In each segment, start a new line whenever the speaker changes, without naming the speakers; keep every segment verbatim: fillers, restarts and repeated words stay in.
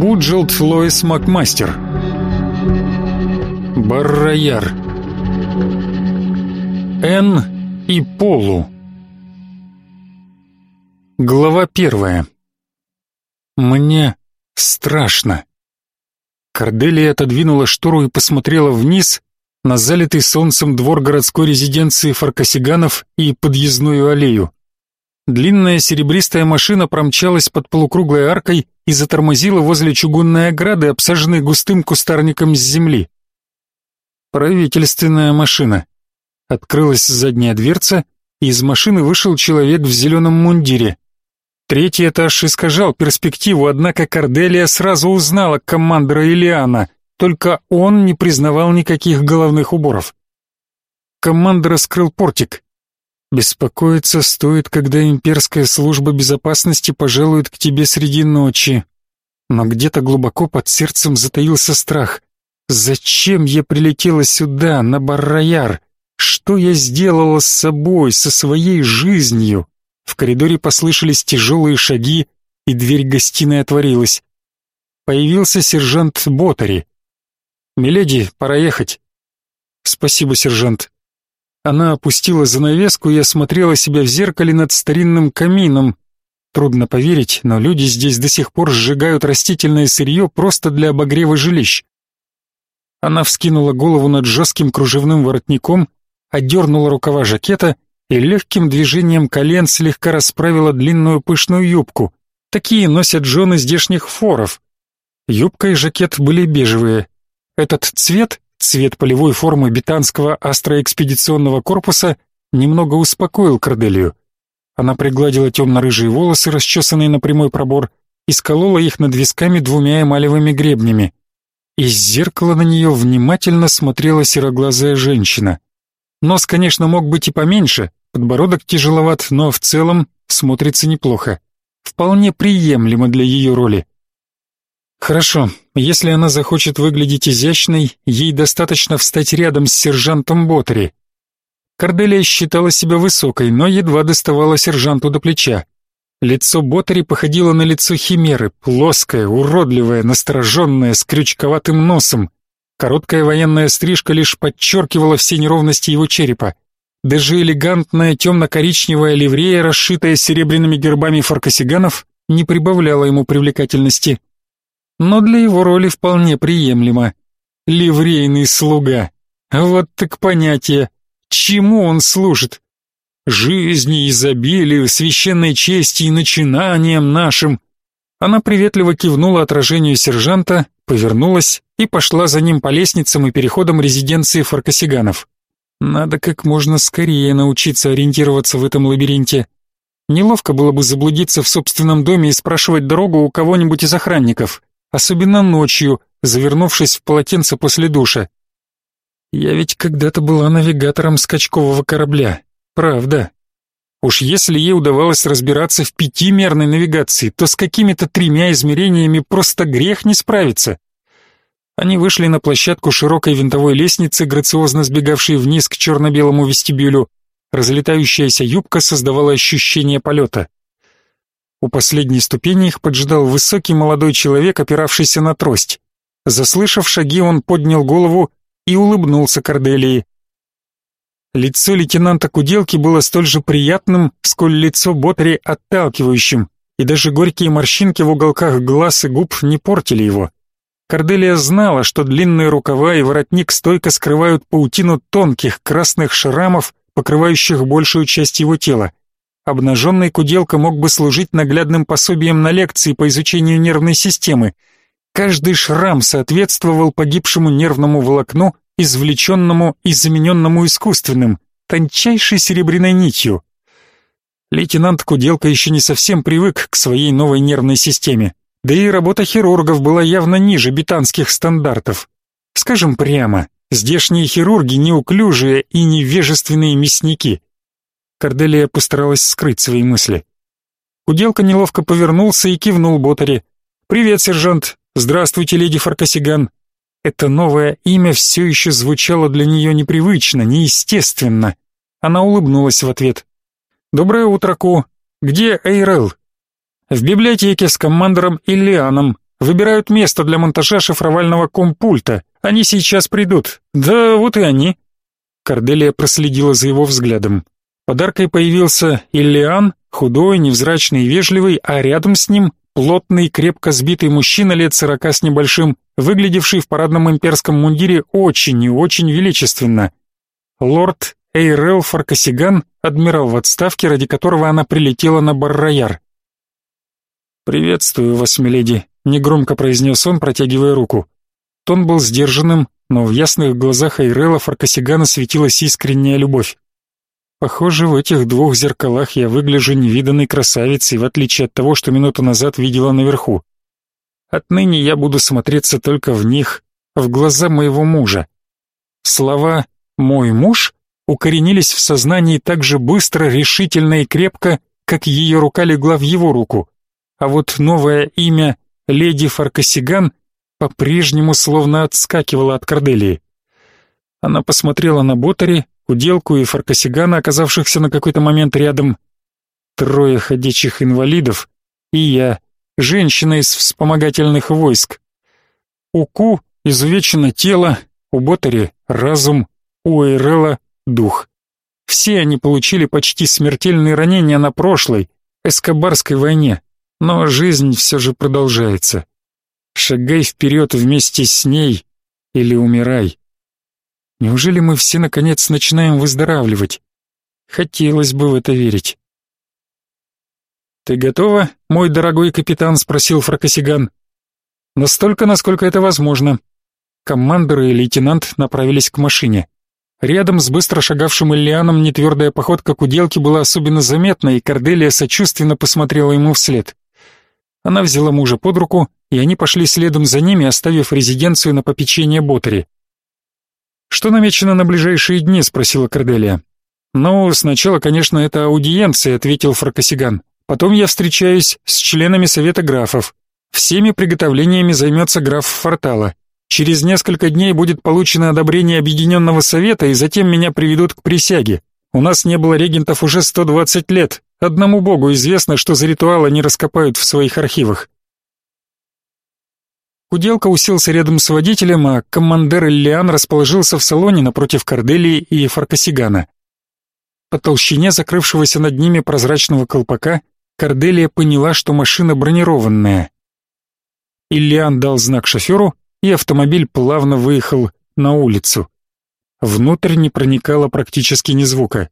Буджелд Лоис Макмастер. Бар-Рояр. Энн и Полу. Глава первая. Мне страшно. Корделия отодвинула штору и посмотрела вниз на залитый солнцем двор городской резиденции Фаркасиганов и подъездную аллею. Длинная серебристая машина промчалась под полукруглой аркой и затормозила возле чугунной ограды, обсаженной густым кустарником с земли. Правительственная машина. Открылась задняя дверца, и из машины вышел человек в зеленом мундире. Третий этаж искажал перспективу, однако Корделия сразу узнала командора Илиана, только он не признавал никаких головных уборов. Командор раскрыл портик. Беспокоиться стоит, когда имперская служба безопасности пожалует к тебе среди ночи. Но где-то глубоко под сердцем затаился страх. Зачем я прилетела сюда, на Бар-Рояр? Что я сделала с собой, со своей жизнью? В коридоре послышались тяжелые шаги, и дверь гостиной отворилась. Появился сержант Ботари. «Миледи, пора ехать». «Спасибо, сержант». Она опустила занавеску и осмотрела себя в зеркале над старинным камином. Трудно поверить, но люди здесь до сих пор сжигают растительное сырье просто для обогрева жилищ. Она вскинула голову над жестким кружевным воротником, отдернула рукава жакета и легким движением колен слегка расправила длинную пышную юбку. Такие носят жены здешних форов. Юбка и жакет были бежевые. Этот цвет, цвет полевой формы британского астроэкспедиционного корпуса, немного успокоил Корделию. Она пригладила темно-рыжие волосы, расчесанные на прямой пробор, и сколола их над висками двумя эмалевыми гребнями. Из зеркала на нее внимательно смотрела сероглазая женщина. Нос, конечно, мог быть и поменьше, подбородок тяжеловат, но в целом смотрится неплохо. Вполне приемлемо для ее роли. Хорошо, если она захочет выглядеть изящной, ей достаточно встать рядом с сержантом Ботари. Корделия считала себя высокой, но едва доставала сержанту до плеча. Лицо Ботари походило на лицо химеры, плоское, уродливое, настороженное, с крючковатым носом. Короткая военная стрижка лишь подчеркивала все неровности его черепа. Даже элегантная темно-коричневая ливрея, расшитая серебряными гербами фаркасиганов, не прибавляла ему привлекательности. Но для его роли вполне приемлемо. Ливрейный слуга. Вот так понятие. Чему он служит? Жизни, изобилию, священной чести и начинаниям нашим. Она приветливо кивнула отражению сержанта, повернулась и пошла за ним по лестницам и переходам резиденции фаркасиганов. Надо как можно скорее научиться ориентироваться в этом лабиринте. Неловко было бы заблудиться в собственном доме и спрашивать дорогу у кого-нибудь из охранников, особенно ночью, завернувшись в полотенце после душа. Я ведь когда-то была навигатором скачкового корабля, правда. Уж если ей удавалось разбираться в пятимерной навигации, то с какими-то тремя измерениями просто грех не справиться. Они вышли на площадку широкой винтовой лестницы, грациозно сбегавшей вниз к черно-белому вестибюлю. Разлетающаяся юбка создавала ощущение полета. У последней ступени их поджидал высокий молодой человек, опиравшийся на трость. Заслышав шаги, он поднял голову и улыбнулся Корделии. Лицо лейтенанта Куделки было столь же приятным, сколь лицо Ботари отталкивающим, и даже горькие морщинки в уголках глаз и губ не портили его. Корделия знала, что длинные рукава и воротник стойко скрывают паутину тонких красных шрамов, покрывающих большую часть его тела. Обнаженный Куделка мог бы служить наглядным пособием на лекции по изучению нервной системы. Каждый шрам соответствовал погибшему нервному волокну, извлеченному и замененному искусственным, тончайшей серебряной нитью. Лейтенант Куделка еще не совсем привык к своей новой нервной системе, да и работа хирургов была явно ниже битанских стандартов. Скажем прямо, здешние хирурги неуклюжие и невежественные мясники. Корделия постаралась скрыть свои мысли. Куделка неловко повернулся и кивнул Ботари. «Привет, сержант! Здравствуйте, леди Фаркасиган!» Это новое имя все еще звучало для нее непривычно, неестественно. Она улыбнулась в ответ. «Доброе утро, Ку. Где Эйрел?» «В библиотеке с командором Иллианом. Выбирают место для монтажа шифровального компульта. Они сейчас придут. Да вот и они». Корделия проследила за его взглядом. Подаркой появился Иллиан, худой, невзрачный и вежливый, а рядом с ним плотный, крепко сбитый мужчина лет сорока с небольшим, выглядевший в парадном имперском мундире очень и очень величественно. Лорд Эйрел Фаркасиган, адмирал в отставке, ради которого она прилетела на Бар-Рояр. «Приветствую вас, миледи», — негромко произнес он, протягивая руку. Тон был сдержанным, но в ясных глазах Эйрела Фаркасигана светилась искренняя любовь. «Похоже, в этих двух зеркалах я выгляжу невиданной красавицей, в отличие от того, что минуту назад видела наверху. Отныне я буду смотреться только в них, в глаза моего мужа». Слова «мой муж» укоренились в сознании так же быстро, решительно и крепко, как ее рука легла в его руку. А вот новое имя леди Фаркасиган по-прежнему словно отскакивало от Корделии. Она посмотрела на Ботари, Куделку и Фаркасигана, оказавшихся на какой-то момент рядом. Трое ходячих инвалидов и я, женщина из вспомогательных войск. У Ку изувечено тело, у Ботари разум, у Эйрела дух. Все они получили почти смертельные ранения на прошлой, Эскобарской войне, но жизнь все же продолжается. Шагай вперед вместе с ней или умирай. Неужели мы все наконец начинаем выздоравливать? Хотелось бы в это верить. «Ты готова, мой дорогой капитан?» — спросил Фаркасиган. «Настолько, насколько это возможно». Командор и лейтенант направились к машине. Рядом с быстро шагавшим Иллианом нетвердая походка Куделки была особенно заметна, и Корделия сочувственно посмотрела ему вслед. Она взяла мужа под руку, и они пошли следом за ними, оставив резиденцию на попечение Ботари. «Что намечено на ближайшие дни?» — спросила Корделия. «Ну, сначала, конечно, это аудиенция», — ответил Фаркасиган. «Потом я встречаюсь с членами Совета графов. Всеми приготовлениями займется граф Фортала. Через несколько дней будет получено одобрение Объединенного Совета, и затем меня приведут к присяге. У нас не было регентов уже сто двадцать лет. Одному богу известно, что за ритуал они раскопают в своих архивах». Куделка уселся рядом с водителем, а командир Иллиан расположился в салоне напротив Корделии и Фаркасигана. По толщине закрывшегося над ними прозрачного колпака Корделия поняла, что машина бронированная. Иллиан дал знак шоферу, и автомобиль плавно выехал на улицу. Внутрь не проникало практически ни звука.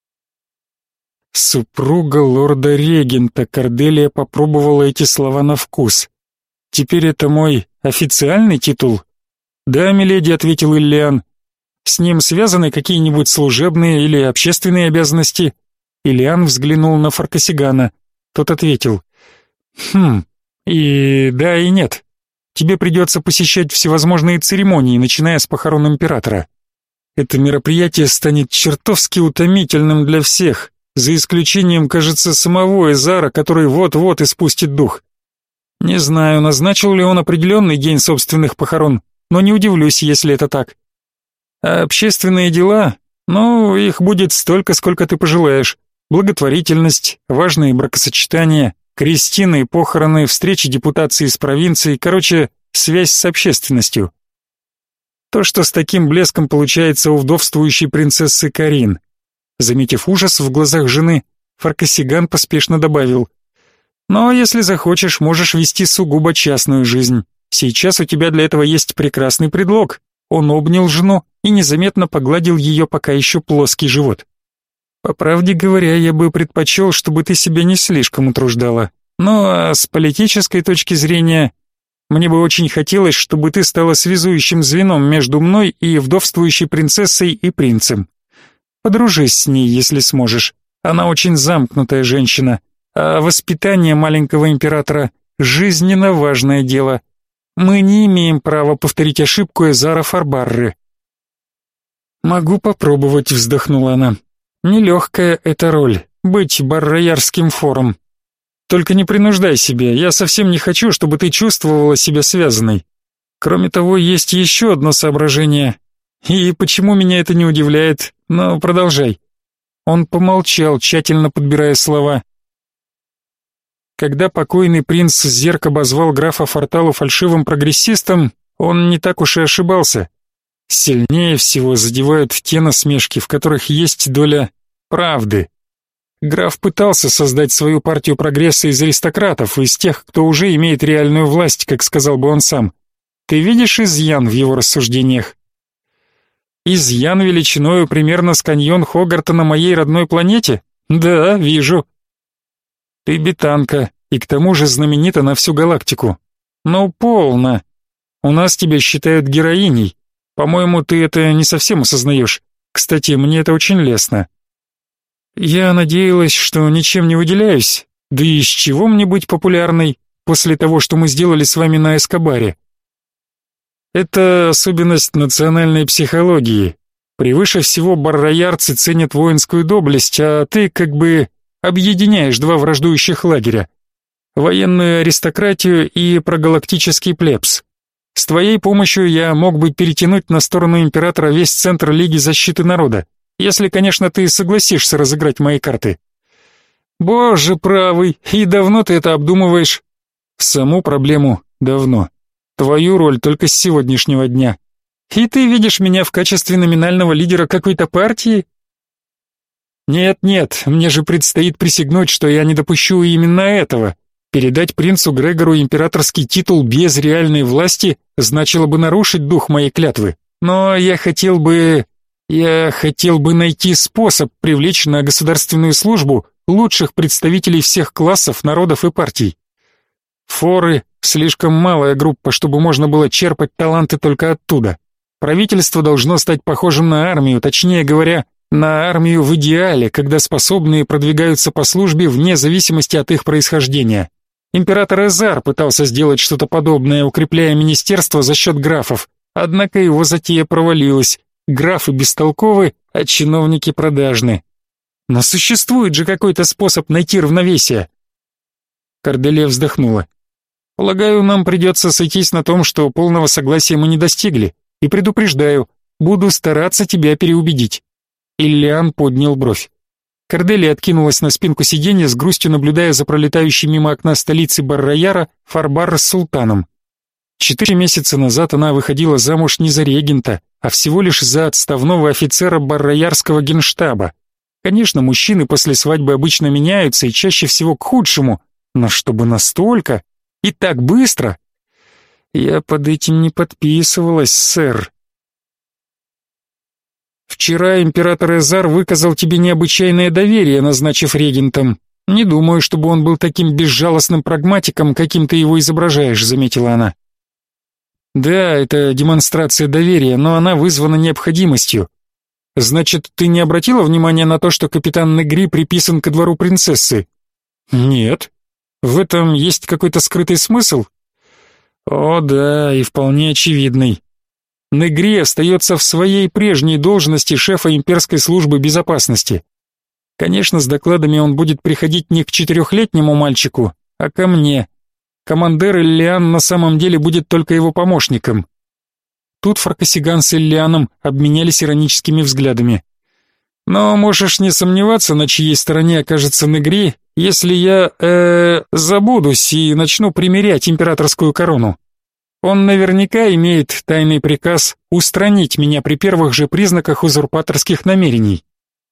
«Супруга лорда-регента», — Корделия попробовала эти слова на вкус. «Теперь это мой официальный титул?» «Да, миледи», — ответил Иллиан. «С ним связаны какие-нибудь служебные или общественные обязанности?» Иллиан взглянул на Фаркасигана. Тот ответил. «Хм, и да, и нет. Тебе придется посещать всевозможные церемонии, начиная с похорон императора. Это мероприятие станет чертовски утомительным для всех, за исключением, кажется, самого Эзара, который вот-вот испустит дух. Не знаю, назначил ли он определенный день собственных похорон, но не удивлюсь, если это так. А общественные дела, ну, их будет столько, сколько ты пожелаешь. Благотворительность, важные бракосочетания, крестины и похороны, встречи депутации с провинцией, короче, связь с общественностью. То, что с таким блеском получается у вдовствующей принцессы Карин». Заметив ужас в глазах жены, Фаркасиган поспешно добавил: «Но если захочешь, можешь вести сугубо частную жизнь. Сейчас у тебя для этого есть прекрасный предлог». Он обнял жену и незаметно погладил ее пока еще плоский живот. «По правде говоря, я бы предпочел, чтобы ты себя не слишком утруждала. Ну а с политической точки зрения, мне бы очень хотелось, чтобы ты стала связующим звеном между мной и вдовствующей принцессой и принцем. Подружись с ней, если сможешь. Она очень замкнутая женщина, а воспитание маленького императора — жизненно важное дело. Мы не имеем права повторить ошибку Эзара Фарбарры». «Могу попробовать», — вздохнула она. «Нелегкая эта роль — быть барроярским фором. Только не принуждай себя, я совсем не хочу, чтобы ты чувствовала себя связанной. Кроме того, есть еще одно соображение. И почему меня это не удивляет? Но продолжай». Он помолчал, тщательно подбирая слова. Когда покойный принц Зерк обозвал графа Форталу фальшивым прогрессистом, он не так уж и ошибался. Сильнее всего задевают те насмешки, в которых есть доля правды. Граф пытался создать свою партию прогресса из аристократов, из тех, кто уже имеет реальную власть, как сказал бы он сам. Ты видишь изъян в его рассуждениях? Изъян величиною примерно с каньон Хогарта на моей родной планете? Да, вижу. Ты бетанка, и к тому же знаменита на всю галактику. Ну, полно. У нас тебя считают героиней. По-моему, ты это не совсем осознаешь. Кстати, мне это очень лестно. Я надеялась, что ничем не выделяюсь. Да и из чего мне быть популярной после того, что мы сделали с вами на Эскобаре? Это особенность национальной психологии. Превыше всего барроярцы ценят воинскую доблесть, а ты как бы объединяешь два враждующих лагеря. Военную аристократию и прогалактический плебс. С твоей помощью я мог бы перетянуть на сторону императора весь центр Лиги защиты народа, если, конечно, ты согласишься разыграть мои карты. Боже правый, и давно ты это обдумываешь? Саму проблему давно. Твою роль только с сегодняшнего дня. И ты видишь меня в качестве номинального лидера какой-то партии? Нет-нет, мне же предстоит присягнуть, что я не допущу именно этого. Передать принцу Грегору императорский титул без реальной власти значило бы нарушить дух моей клятвы. Но я хотел бы... Я хотел бы найти способ привлечь на государственную службу лучших представителей всех классов, народов и партий. Форы — слишком малая группа, чтобы можно было черпать таланты только оттуда. Правительство должно стать похожим на армию, точнее говоря, на армию в идеале, когда способные продвигаются по службе вне зависимости от их происхождения. Император Эзар пытался сделать что-то подобное, укрепляя министерство за счет графов, однако его затея провалилась. Графы бестолковы, а чиновники продажны. Но существует же какой-то способ найти равновесие. Корделия вздохнула. Полагаю, нам придется сойтись на том, что полного согласия мы не достигли. И предупреждаю, буду стараться тебя переубедить. Иллиан поднял бровь. Корделия откинулась на спинку сиденья, с грустью наблюдая за пролетающей мимо окна столицы Барраяра Фарбар с султаном. Четыре месяца назад она выходила замуж не за регента, а всего лишь за отставного офицера Барраярского генштаба. Конечно, мужчины после свадьбы обычно меняются и чаще всего к худшему, но чтобы настолько и так быстро... Я под этим не подписывалась, сэр. Вчера император Эзар выказал тебе необычайное доверие, назначив регентом. Не думаю, чтобы он был таким безжалостным прагматиком, каким ты его изображаешь, заметила она. Да, это демонстрация доверия, но она вызвана необходимостью. Значит, ты не обратила внимания на то, что капитан Негри приписан ко двору принцессы? Нет. В этом есть какой-то скрытый смысл? О да, и вполне очевидный. Негри остается в своей прежней должности шефа имперской службы безопасности. Конечно, с докладами он будет приходить не к четырехлетнему мальчику, а ко мне. Командир Иллиан на самом деле будет только его помощником. Тут Фаркасиган с Иллианом обменялись ироническими взглядами. Но можешь не сомневаться, на чьей стороне окажется Негри, если я, э, забудусь и начну примерять императорскую корону. Он наверняка имеет тайный приказ устранить меня при первых же признаках узурпаторских намерений.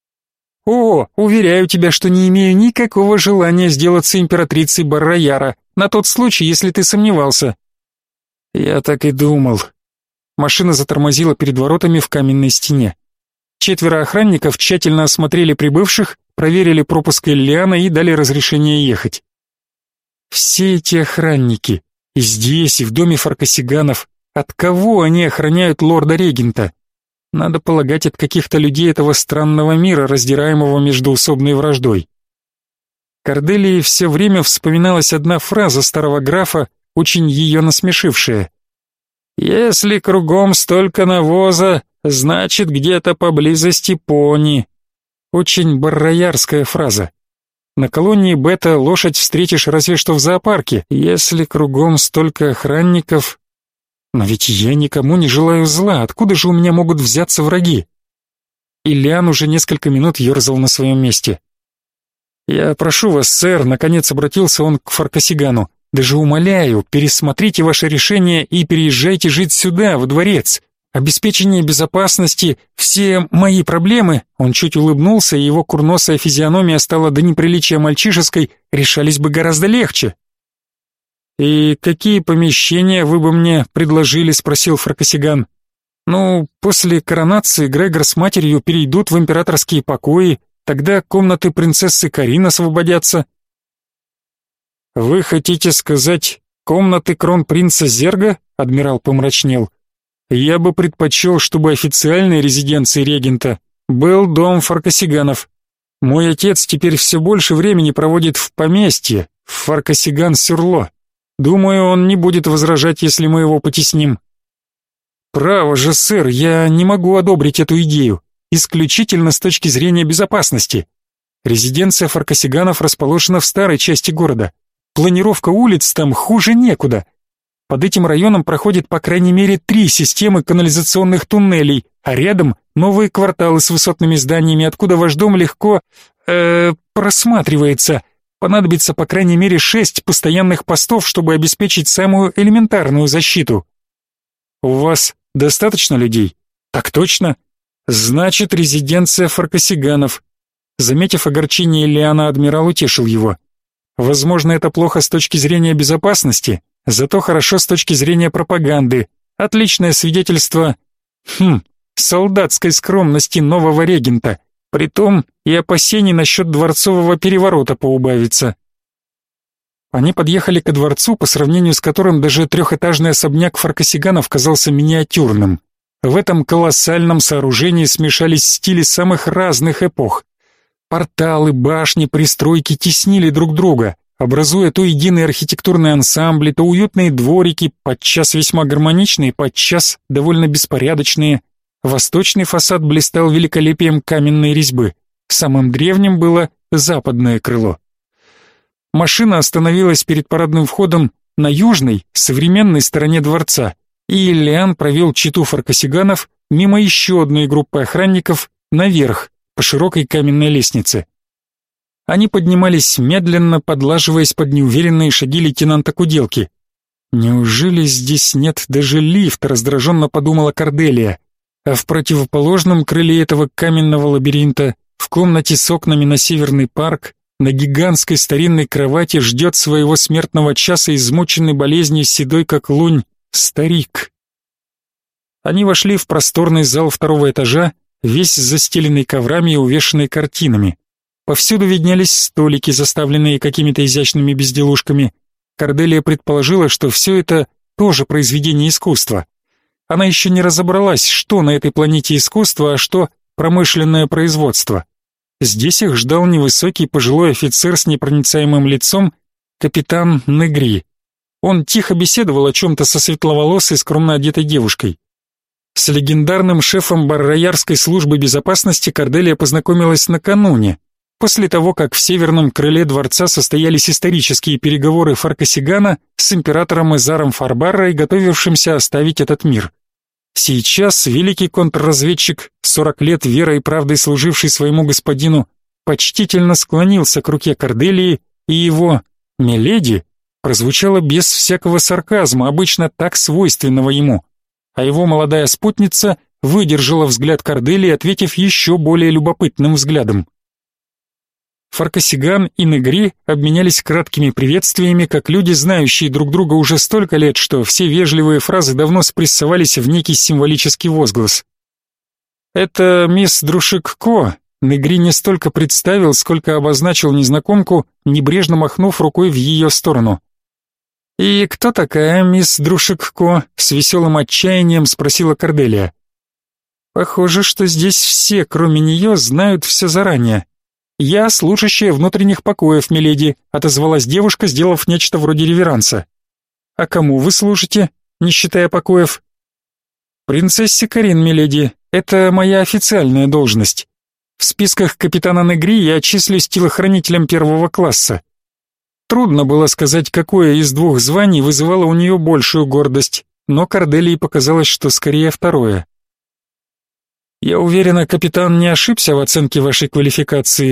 О, уверяю тебя, что не имею никакого желания сделаться императрицей Барраяра, на тот случай, если ты сомневался. Я так и думал. Машина затормозила перед воротами в каменной стене. Четверо охранников тщательно осмотрели прибывших, проверили пропуск Иллиана и дали разрешение ехать. Все эти охранники, и здесь, и в доме Фаркасиганов, от кого они охраняют лорда-регента? Надо полагать, от каких-то людей этого странного мира, раздираемого междоусобной враждой. Корделии все время вспоминалась одна фраза старого графа, очень ее насмешившая. «Если кругом столько навоза, значит, где-то поблизости пони». Очень барроярская фраза. На колонии Бета лошадь встретишь разве что в зоопарке, если кругом столько охранников. Но ведь я никому не желаю зла, откуда же у меня могут взяться враги? Иллиан уже несколько минут ерзал на своем месте. «Я прошу вас, сэр», — наконец обратился он к Фаркасигану, «даже умоляю, пересмотрите ваше решение и переезжайте жить сюда, во дворец. Обеспечение безопасности, все мои проблемы», — он чуть улыбнулся, и его курносая физиономия стала до неприличия мальчишеской, решались бы гораздо легче. «И какие помещения вы бы мне предложили?» — спросил Фаркасиган. «Ну, после коронации Грегор с матерью перейдут в императорские покои, тогда комнаты принцессы Карин освободятся». «Вы хотите сказать, комнаты кронпринца Зерга?» — адмирал помрачнел. «Я бы предпочел, чтобы официальной резиденцией регента был дом Фаркасиганов. Мой отец теперь все больше времени проводит в поместье, в Фаркасиган-Сюрло. Думаю, он не будет возражать, если мы его потесним». «Право же, сэр, я не могу одобрить эту идею, исключительно с точки зрения безопасности. Резиденция Фаркасиганов расположена в старой части города. Планировка улиц там хуже некуда. Под этим районом проходит по крайней мере три системы канализационных туннелей, а рядом новые кварталы с высотными зданиями, откуда ваш дом легко э, просматривается. Понадобится по крайней мере шесть постоянных постов, чтобы обеспечить самую элементарную защиту». «У вас достаточно людей?» «Так точно. Значит, резиденция Фаркасиганов». Заметив огорчение Лиана, адмирал утешил его. «Возможно, это плохо с точки зрения безопасности, зато хорошо с точки зрения пропаганды. Отличное свидетельство, хм, солдатской скромности нового регента. Притом и опасений насчет дворцового переворота поубавится». Они подъехали ко дворцу, по сравнению с которым даже трехэтажный особняк Фаркасиганов казался миниатюрным. В этом колоссальном сооружении смешались стили самых разных эпох. Порталы, башни, пристройки теснили друг друга, образуя то единые архитектурные ансамбли, то уютные дворики, подчас весьма гармоничные, подчас довольно беспорядочные. Восточный фасад блистал великолепием каменной резьбы. Самым древним было западное крыло. Машина остановилась перед парадным входом на южной, современной стороне дворца, и Лиан провел чету Фаркасиганов мимо еще одной группы охранников наверх, по широкой каменной лестнице. Они поднимались медленно, подлаживаясь под неуверенные шаги лейтенанта Куделки. «Неужели здесь нет даже лифта?» — раздраженно подумала Корделия. А в противоположном крыле этого каменного лабиринта, в комнате с окнами на Северный парк, на гигантской старинной кровати ждет своего смертного часа измученный болезнью седой как лунь старик. Они вошли в просторный зал второго этажа, весь застеленный коврами и увешанный картинами. Повсюду виднелись столики, заставленные какими-то изящными безделушками. Корделия предположила, что все это тоже произведение искусства. Она еще не разобралась, что на этой планете искусство, а что промышленное производство. Здесь их ждал невысокий пожилой офицер с непроницаемым лицом, капитан Негри. Он тихо беседовал о чем-то со светловолосой, скромно одетой девушкой. С легендарным шефом Барроярской службы безопасности Корделия познакомилась накануне, после того, как в северном крыле дворца состоялись исторические переговоры Фаркасигана с императором Эзаром Фарбаррой, готовившимся оставить этот мир. Сейчас великий контрразведчик, сорок лет верой и правдой служивший своему господину, почтительно склонился к руке Корделии, и его «миледи» прозвучало без всякого сарказма, обычно так свойственного ему. А его молодая спутница выдержала взгляд Корделии, ответив еще более любопытным взглядом. Фаркасиган и Негри обменялись краткими приветствиями, как люди, знающие друг друга уже столько лет, что все вежливые фразы давно спрессовались в некий символический возглас. «Это мисс Друшик-Ко», Негри не столько представил, сколько обозначил незнакомку, небрежно махнув рукой в ее сторону. «И кто такая мисс Друшик-Ко?» — с веселым отчаянием спросила Корделия. «Похоже, что здесь все, кроме нее, знают все заранее. Я служащая внутренних покоев, миледи», — отозвалась девушка, сделав нечто вроде реверанса. «А кому вы служите, не считая покоев?» «Принцессе Карин, миледи, это моя официальная должность. В списках капитана Негри я числюсь телохранителем первого класса. Трудно было сказать, какое из двух званий вызывало у нее большую гордость, но Корделии показалось, что скорее второе. «Я уверена, капитан не ошибся в оценке вашей квалификации.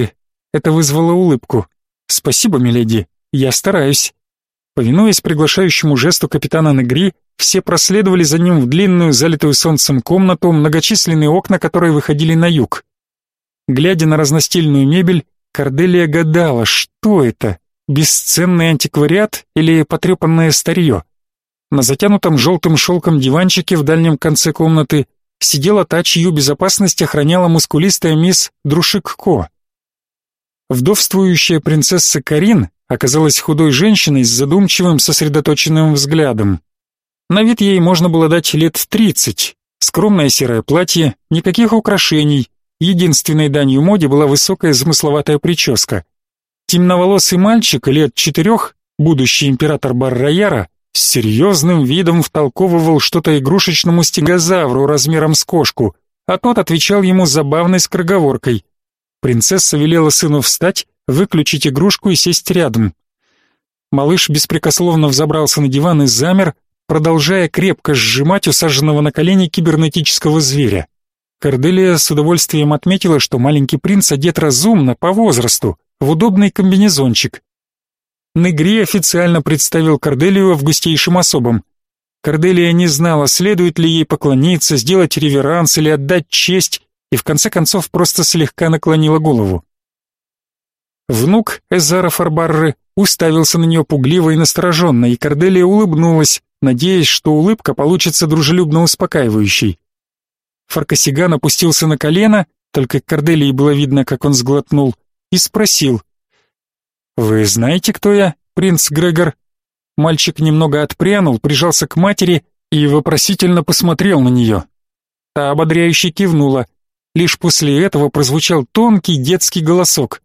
Это вызвало улыбку. «Спасибо, миледи, я стараюсь». Повинуясь приглашающему жесту капитана Негри, все проследовали за ним в длинную, залитую солнцем комнату, многочисленные окна которой выходили на юг. Глядя на разностильную мебель, Корделия гадала, что это, бесценный антиквариат или потрепанное старье. На затянутом желтым шелком диванчике в дальнем конце комнаты сидела та, чью безопасность охраняла мускулистая мисс Друшик-Ко. Вдовствующая принцесса Карин оказалась худой женщиной с задумчивым, сосредоточенным взглядом. На вид ей можно было дать лет тридцать. Скромное серое платье, никаких украшений. Единственной данью моде была высокая замысловатая прическа. Темноволосый мальчик лет четырех, будущий император Бар-Рояра, с серьезным видом втолковывал что-то игрушечному стегозавру размером с кошку, а тот отвечал ему забавной скороговоркой. Принцесса велела сыну встать, выключить игрушку и сесть рядом. Малыш беспрекословно взобрался на диван и замер, продолжая крепко сжимать усаженного на колени кибернетического зверя. Корделия с удовольствием отметила, что маленький принц одет разумно, по возрасту, в удобный комбинезончик. Негри официально представил Корделию августейшим особам. Корделия не знала, следует ли ей поклониться, сделать реверанс или отдать честь, и в конце концов просто слегка наклонила голову. Внук Эзара Фарбарры уставился на нее пугливо и настороженно, и Корделия улыбнулась, надеясь, что улыбка получится дружелюбно успокаивающей. Фаркасиган опустился на колено, только Корделии было видно, как он сглотнул, и спросил: «Вы знаете, кто я, принц Грегор?» Мальчик немного отпрянул, прижался к матери и вопросительно посмотрел на нее. Та ободряюще кивнула. Лишь после этого прозвучал тонкий детский голосок.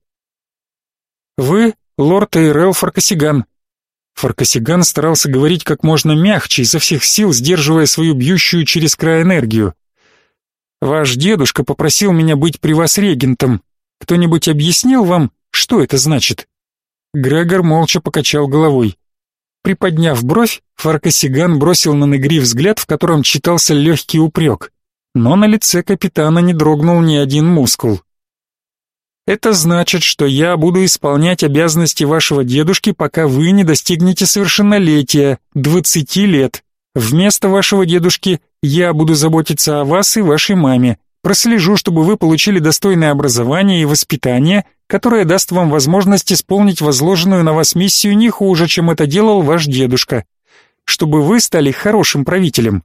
«Вы лорд Эйрел Фаркасиган». Фаркасиган старался говорить как можно мягче, изо всех сил сдерживая свою бьющую через край энергию. «Ваш дедушка попросил меня быть при вас регентом. Кто-нибудь объяснил вам, что это значит?» Грегор молча покачал головой. Приподняв бровь, Фаркасиган бросил на Негри взгляд, в котором читался легкий упрек. Но на лице капитана не дрогнул ни один мускул. «Это значит, что я буду исполнять обязанности вашего дедушки, пока вы не достигнете совершеннолетия, двадцати лет. Вместо вашего дедушки я буду заботиться о вас и вашей маме, прослежу, чтобы вы получили достойное образование и воспитание, которое даст вам возможность исполнить возложенную на вас миссию не хуже, чем это делал ваш дедушка, чтобы вы стали хорошим правителем».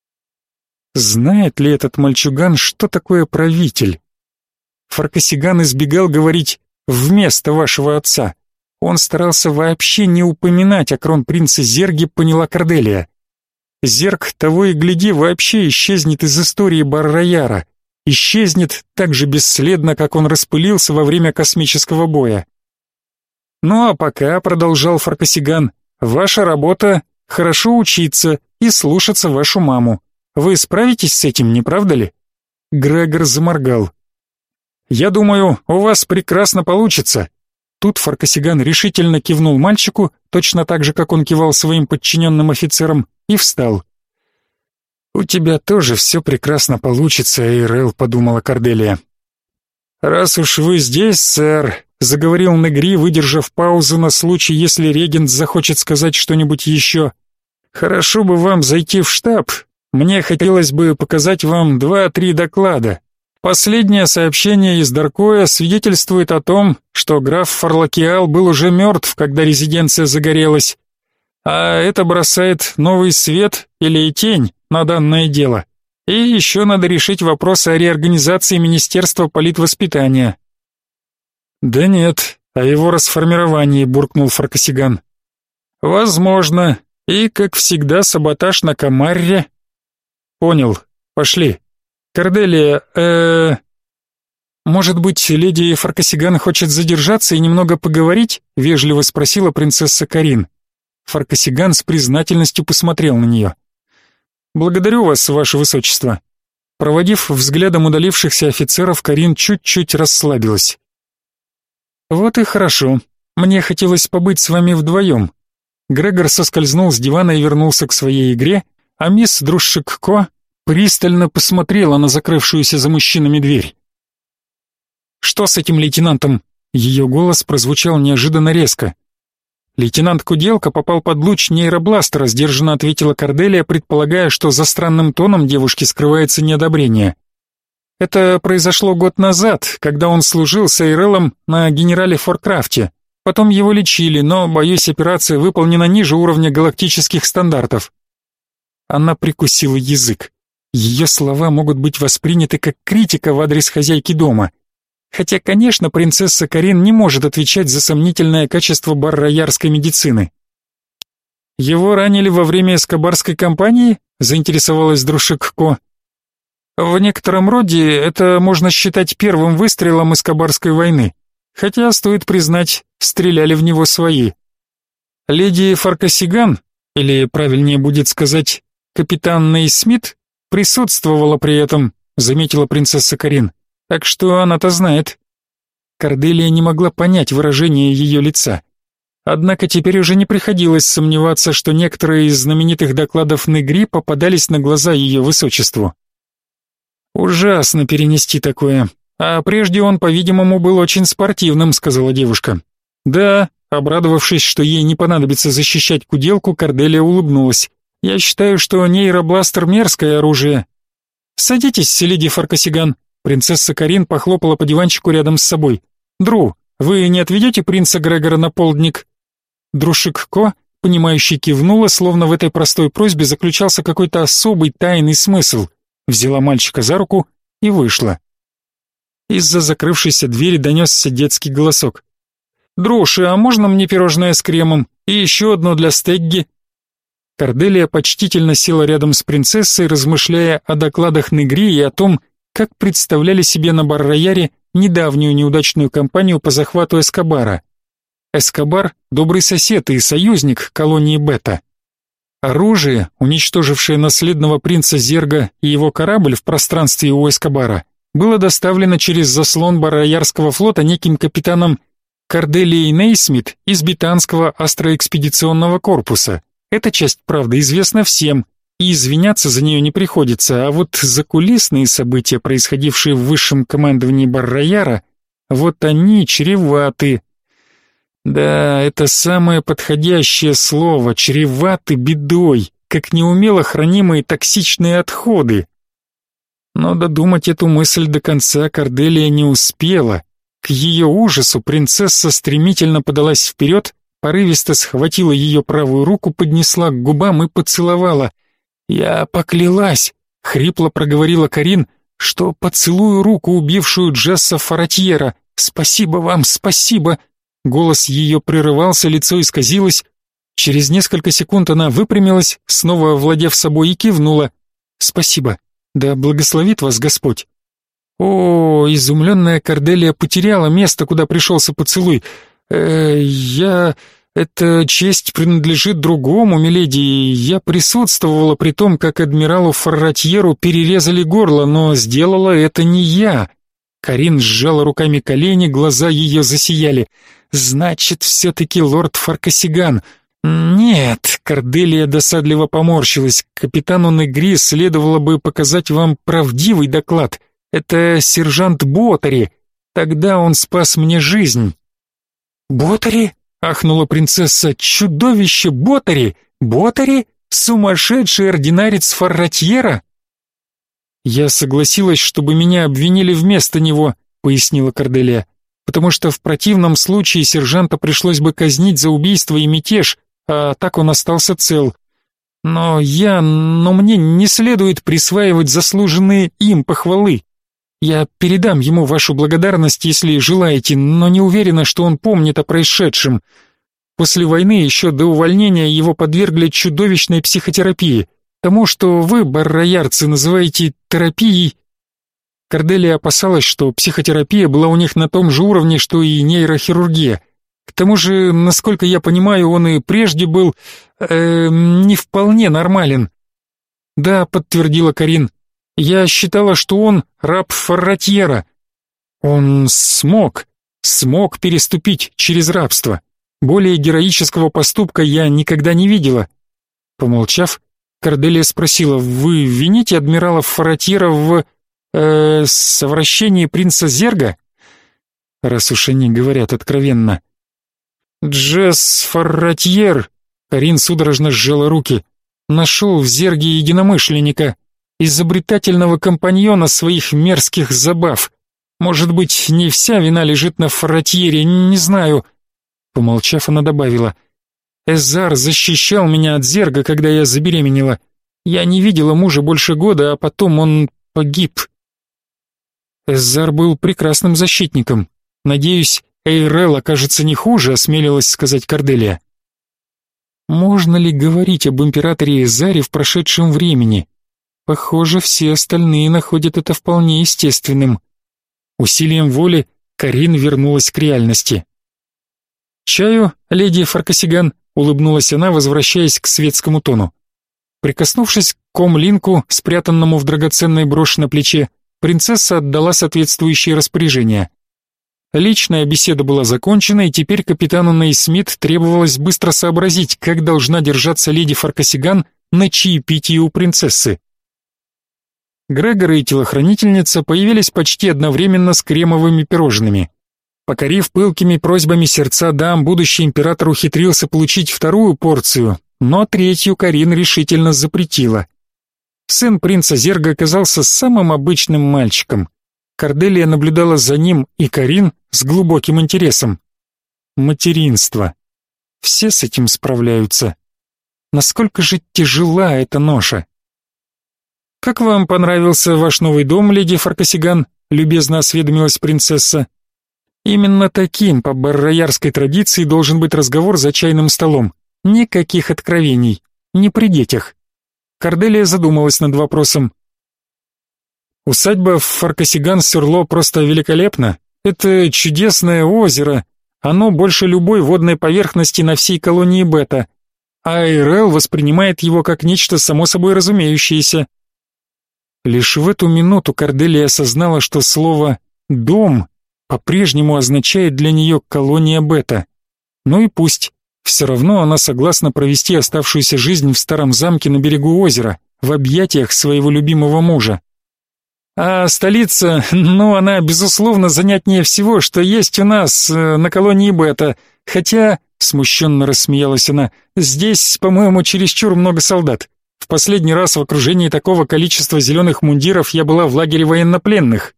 Знает ли этот мальчуган, что такое правитель? Фаркасиган избегал говорить «вместо вашего отца». Он старался вообще не упоминать о кронпринце Зерге, поняла Корделия. Зерг, того и гляди, вообще исчезнет из истории Бар-Рояра. Исчезнет так же бесследно, как он распылился во время космического боя. «Ну а пока», — продолжал Фаркасиган, — «ваша работа — хорошо учиться и слушаться вашу маму. Вы справитесь с этим, не правда ли?» Грегор заморгал. «Я думаю, у вас прекрасно получится». Тут Фаркасиган решительно кивнул мальчику, точно так же, как он кивал своим подчиненным офицерам, и встал. «У тебя тоже все прекрасно получится, Эйрел», — подумала Корделия. «Раз уж вы здесь, сэр», — заговорил Негри, выдержав паузу на случай, если регент захочет сказать что-нибудь еще, — «хорошо бы вам зайти в штаб. Мне хотелось бы показать вам два-три доклада. Последнее сообщение из Даркоя свидетельствует о том, что граф Фарлакиал был уже мертв, когда резиденция загорелась. А это бросает новый свет или тень на данное дело. И еще надо решить вопрос о реорганизации Министерства политвоспитания». «Да нет, о его расформировании», — буркнул Фаркасиган. «Возможно. И, как всегда, саботаж на Камарре». «Понял. Пошли. Корделия, э «Может быть, леди Фаркасиган хочет задержаться и немного поговорить?» — вежливо спросила принцесса Карин. Фаркасиган с признательностью посмотрел на нее. «Благодарю вас, ваше высочество». Проводив взглядом удалившихся офицеров, Карин чуть-чуть расслабилась. «Вот и хорошо. Мне хотелось побыть с вами вдвоем». Грегор соскользнул с дивана и вернулся к своей игре, а мисс Друшик-Ко пристально посмотрела на закрывшуюся за мужчинами дверь. «Что с этим лейтенантом? Ее голос прозвучал неожиданно резко. «Лейтенант Куделка попал под луч нейробластера», — сдержанно ответила Корделия, предполагая, что за странным тоном девушки скрывается неодобрение. «Это произошло год назад, когда он служил с Эйрелом на генерале Форкрафте. Потом его лечили, но, боюсь, операция выполнена ниже уровня галактических стандартов». Она прикусила язык. Ее слова могут быть восприняты как критика в адрес хозяйки дома. Хотя, конечно, принцесса Карин не может отвечать за сомнительное качество барроярской медицины. «Его ранили во время эскобарской кампании?» — заинтересовалась Друшик-Ко. «В некотором роде это можно считать первым выстрелом эскобарской войны, хотя, стоит признать, стреляли в него свои. Леди Фаркасиган, или, правильнее будет сказать, капитан Нейсмит, присутствовала при этом», — заметила принцесса Карин. «Так что она-то знает». Корделия не могла понять выражение ее лица. Однако теперь уже не приходилось сомневаться, что некоторые из знаменитых докладов Негри попадались на глаза ее высочеству. «Ужасно перенести такое. А прежде он, по-видимому, был очень спортивным», — сказала девушка. «Да», — обрадовавшись, что ей не понадобится защищать Куделку, Корделия улыбнулась. «Я считаю, что нейробластер — мерзкое оружие». «Садитесь, леди Фаркасиган». Принцесса Карин похлопала по диванчику рядом с собой. «Дру, вы не отведете принца Грегора на полдник?» Друшик-Ко, понимающе кивнула, словно в этой простой просьбе заключался какой-то особый тайный смысл. Взяла мальчика за руку и вышла. Из-за закрывшейся двери донесся детский голосок. «Друши, а можно мне пирожное с кремом? И еще одно для Стегги?» Корделия почтительно села рядом с принцессой, размышляя о докладах Негри и о том, как представляли себе на Бар-Рояре недавнюю неудачную кампанию по захвату Эскобара. Эскобар — добрый сосед и союзник колонии Бета. Оружие, уничтожившее наследного принца Зерга и его корабль в пространстве у Эскобара, было доставлено через заслон Бар-Роярского флота неким капитаном Корделией Нейсмит из Бетанского астроэкспедиционного корпуса. Эта часть, правда, известна всем, и извиняться за нее не приходится, а вот закулисные события, происходившие в высшем командовании Бар-Рояра, вот они чреваты. Да, это самое подходящее слово, чреваты бедой, как неумело хранимые токсичные отходы. Но додумать эту мысль до конца Корделия не успела. К ее ужасу принцесса стремительно подалась вперед, порывисто схватила ее правую руку, поднесла к губам и поцеловала. «Я поклялась», — хрипло проговорила Карин, «что поцелую руку, убившую Джесса Фаратьера. Спасибо вам, спасибо». Голос ее прерывался, лицо исказилось. Через несколько секунд она выпрямилась, снова овладев собой, и кивнула. «Спасибо. Да благословит вас Господь». О, изумленная Корделия потеряла место, куда пришелся поцелуй. «Э, я... Эта честь принадлежит другому, миледи, и я присутствовала при том, как адмиралу Фарратьеру перерезали горло, но сделала это не я». Карин сжала руками колени, глаза ее засияли. «Значит, все-таки лорд Фаркасиган». «Нет», — Корделия досадливо поморщилась, «капитану Негри следовало бы показать вам правдивый доклад. Это сержант Ботари. Тогда он спас мне жизнь». «Ботари?» — ахнула принцесса. «Чудовище Ботари! Ботари? Сумасшедший ординарец Фарратьера?» «Я согласилась, чтобы меня обвинили вместо него», — пояснила Корделия, «потому что в противном случае сержанта пришлось бы казнить за убийство и мятеж, а так он остался цел. Но я... но мне не следует присваивать заслуженные им похвалы. Я передам ему вашу благодарность, если желаете, но не уверена, что он помнит о происшедшем. После войны еще до увольнения его подвергли чудовищной психотерапии, тому, что вы, барроярцы, называете терапией». Корделия опасалась, что психотерапия была у них на том же уровне, что и нейрохирургия. К тому же, насколько я понимаю, он и прежде был э, не вполне нормален. «Да», — подтвердила Карин, — «я считала, что он раб Фарратьера. Он смог, смог переступить через рабство. Более героического поступка я никогда не видела». Помолчав, Корделия спросила: «Вы вините адмирала Фарратьера в... э, совращении принца Зерга?» раз уж они говорят откровенно. Джесс Фарратьер, Карин судорожно сжала руки, нашел в зерге единомышленника, изобретательного компаньона своих мерзких забав. Может быть, не вся вина лежит на Фарратьере, не знаю. Помолчав, она добавила: Эзар защищал меня от зерга, когда я забеременела. Я не видела мужа больше года, а потом он погиб. Эзар был прекрасным защитником. Надеюсь, Эйрел окажется не хуже, осмелилась сказать Корделия. Можно ли говорить об императоре Эзаре в прошедшем времени? Похоже, все остальные находят это вполне естественным. Усилием воли Карин вернулась к реальности. «Чаю, леди Фаркасиган?» — улыбнулась она, возвращаясь к светскому тону. Прикоснувшись к комлинку, спрятанному в драгоценной броши на плече, принцесса отдала соответствующие распоряжения. Личная беседа была закончена, и теперь капитану Нейсмит требовалось быстро сообразить, как должна держаться леди Фаркасиган на чаепитии у принцессы. Грегор и телохранительница появились почти одновременно с кремовыми пирожными. Покорив пылкими просьбами сердца дам, будущий император ухитрился получить вторую порцию, но третью Карин решительно запретила. Сын принца Зерга оказался самым обычным мальчиком. Корделия наблюдала за ним и Карин с глубоким интересом. Материнство. Все с этим справляются. Насколько же тяжела эта ноша? «Как вам понравился ваш новый дом, леди Фаркасиган?» — любезно осведомилась принцесса. Именно таким, по барроярской традиции, должен быть разговор за чайным столом. Никаких откровений, не при детях. Корделия задумалась над вопросом. «Усадьба в Фаркасиган-Сюрло просто великолепна. Это чудесное озеро. Оно больше любой водной поверхности на всей колонии Бета. А Эйрел воспринимает его как нечто само собой разумеющееся». Лишь в эту минуту Корделия осознала, что слово «дом» по-прежнему означает для нее колония Бета. Ну и пусть, все равно она согласна провести оставшуюся жизнь в старом замке на берегу озера, в объятиях своего любимого мужа. А столица, ну она, безусловно, занятнее всего, что есть у нас э, на колонии Бета, хотя, смущенно рассмеялась она, здесь, по-моему, чересчур много солдат. В последний раз в окружении такого количества зеленых мундиров я была в лагере военнопленных.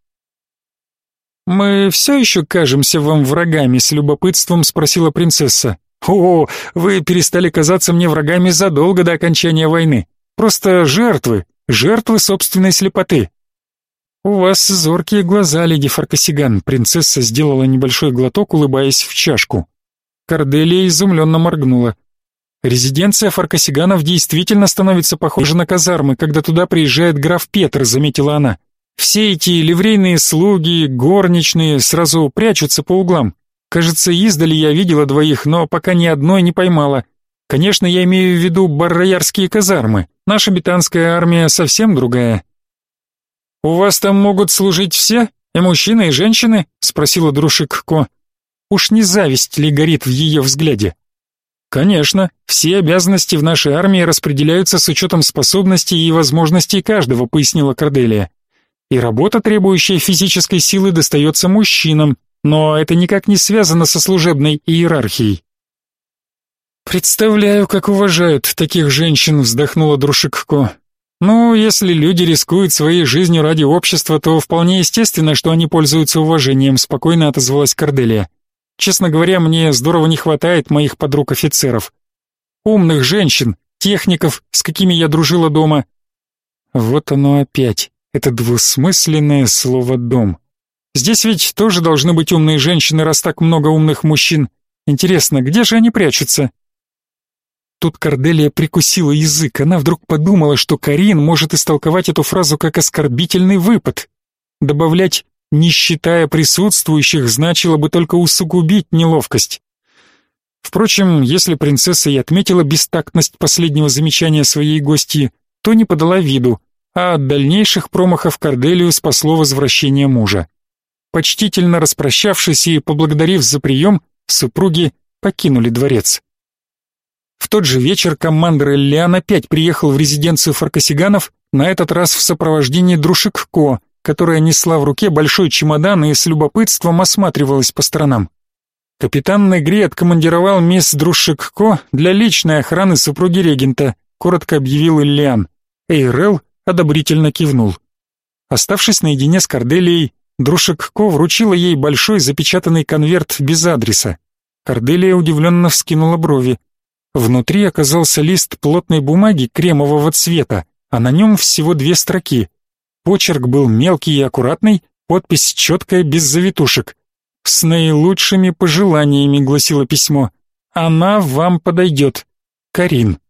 «Мы все еще кажемся вам врагами?» — с любопытством спросила принцесса. «О, вы перестали казаться мне врагами задолго до окончания войны. Просто жертвы, жертвы собственной слепоты». «У вас зоркие глаза, леди Фаркасиган», — принцесса сделала небольшой глоток, улыбаясь в чашку. Корделия изумленно моргнула. «Резиденция Фаркасиганов действительно становится похожа на казармы, когда туда приезжает граф Петр», — заметила она. «Все эти ливрейные слуги, горничные сразу прячутся по углам. Кажется, издали я видела двоих, но пока ни одной не поймала. Конечно, я имею в виду барроярские казармы. Наша бетанская армия совсем другая». «У вас там могут служить все? И мужчины, и женщины?» — спросила Друшик-Ко. Уж не зависть ли горит в ее взгляде? «Конечно, все обязанности в нашей армии распределяются с учетом способностей и возможностей каждого», — пояснила Корделия. «И работа, требующая физической силы, достается мужчинам, но это никак не связано со служебной иерархией». «Представляю, как уважают таких женщин», — вздохнула Друшик-Ко. «Ну, если люди рискуют своей жизнью ради общества, то вполне естественно, что они пользуются уважением», — спокойно отозвалась Корделия. «Честно говоря, мне здорово не хватает моих подруг-офицеров. Умных женщин, техников, с какими я дружила дома». Вот оно опять, это двусмысленное слово «дом». Здесь ведь тоже должны быть умные женщины, раз так много умных мужчин. Интересно, где же они прячутся? Тут Корделия прикусила язык, она вдруг подумала, что Карин может истолковать эту фразу как оскорбительный выпад. Добавлять «не считая присутствующих» значило бы только усугубить неловкость. Впрочем, если принцесса и отметила бестактность последнего замечания своей гостьи, то не подала виду, а от дальнейших промахов Корделию спасло возвращение мужа. Почтительно распрощавшись и поблагодарив за прием, супруги покинули дворец. В тот же вечер командир Эллиан опять приехал в резиденцию Фаркасиганов, на этот раз в сопровождении Друшик-Ко, которая несла в руке большой чемодан и с любопытством осматривалась по сторонам. «Капитан Негри откомандировал мисс Друшек-Ко для личной охраны супруги регента», коротко объявил Иллиан. Эйрел одобрительно кивнул. Оставшись наедине с Корделией, Друшек-Ко вручила ей большой запечатанный конверт без адреса. Корделия удивленно вскинула брови. Внутри оказался лист плотной бумаги кремового цвета, а на нем всего две строки. Почерк был мелкий и аккуратный, подпись четкая, без завитушек. «С наилучшими пожеланиями», — гласило письмо. «Она вам подойдет. Карин».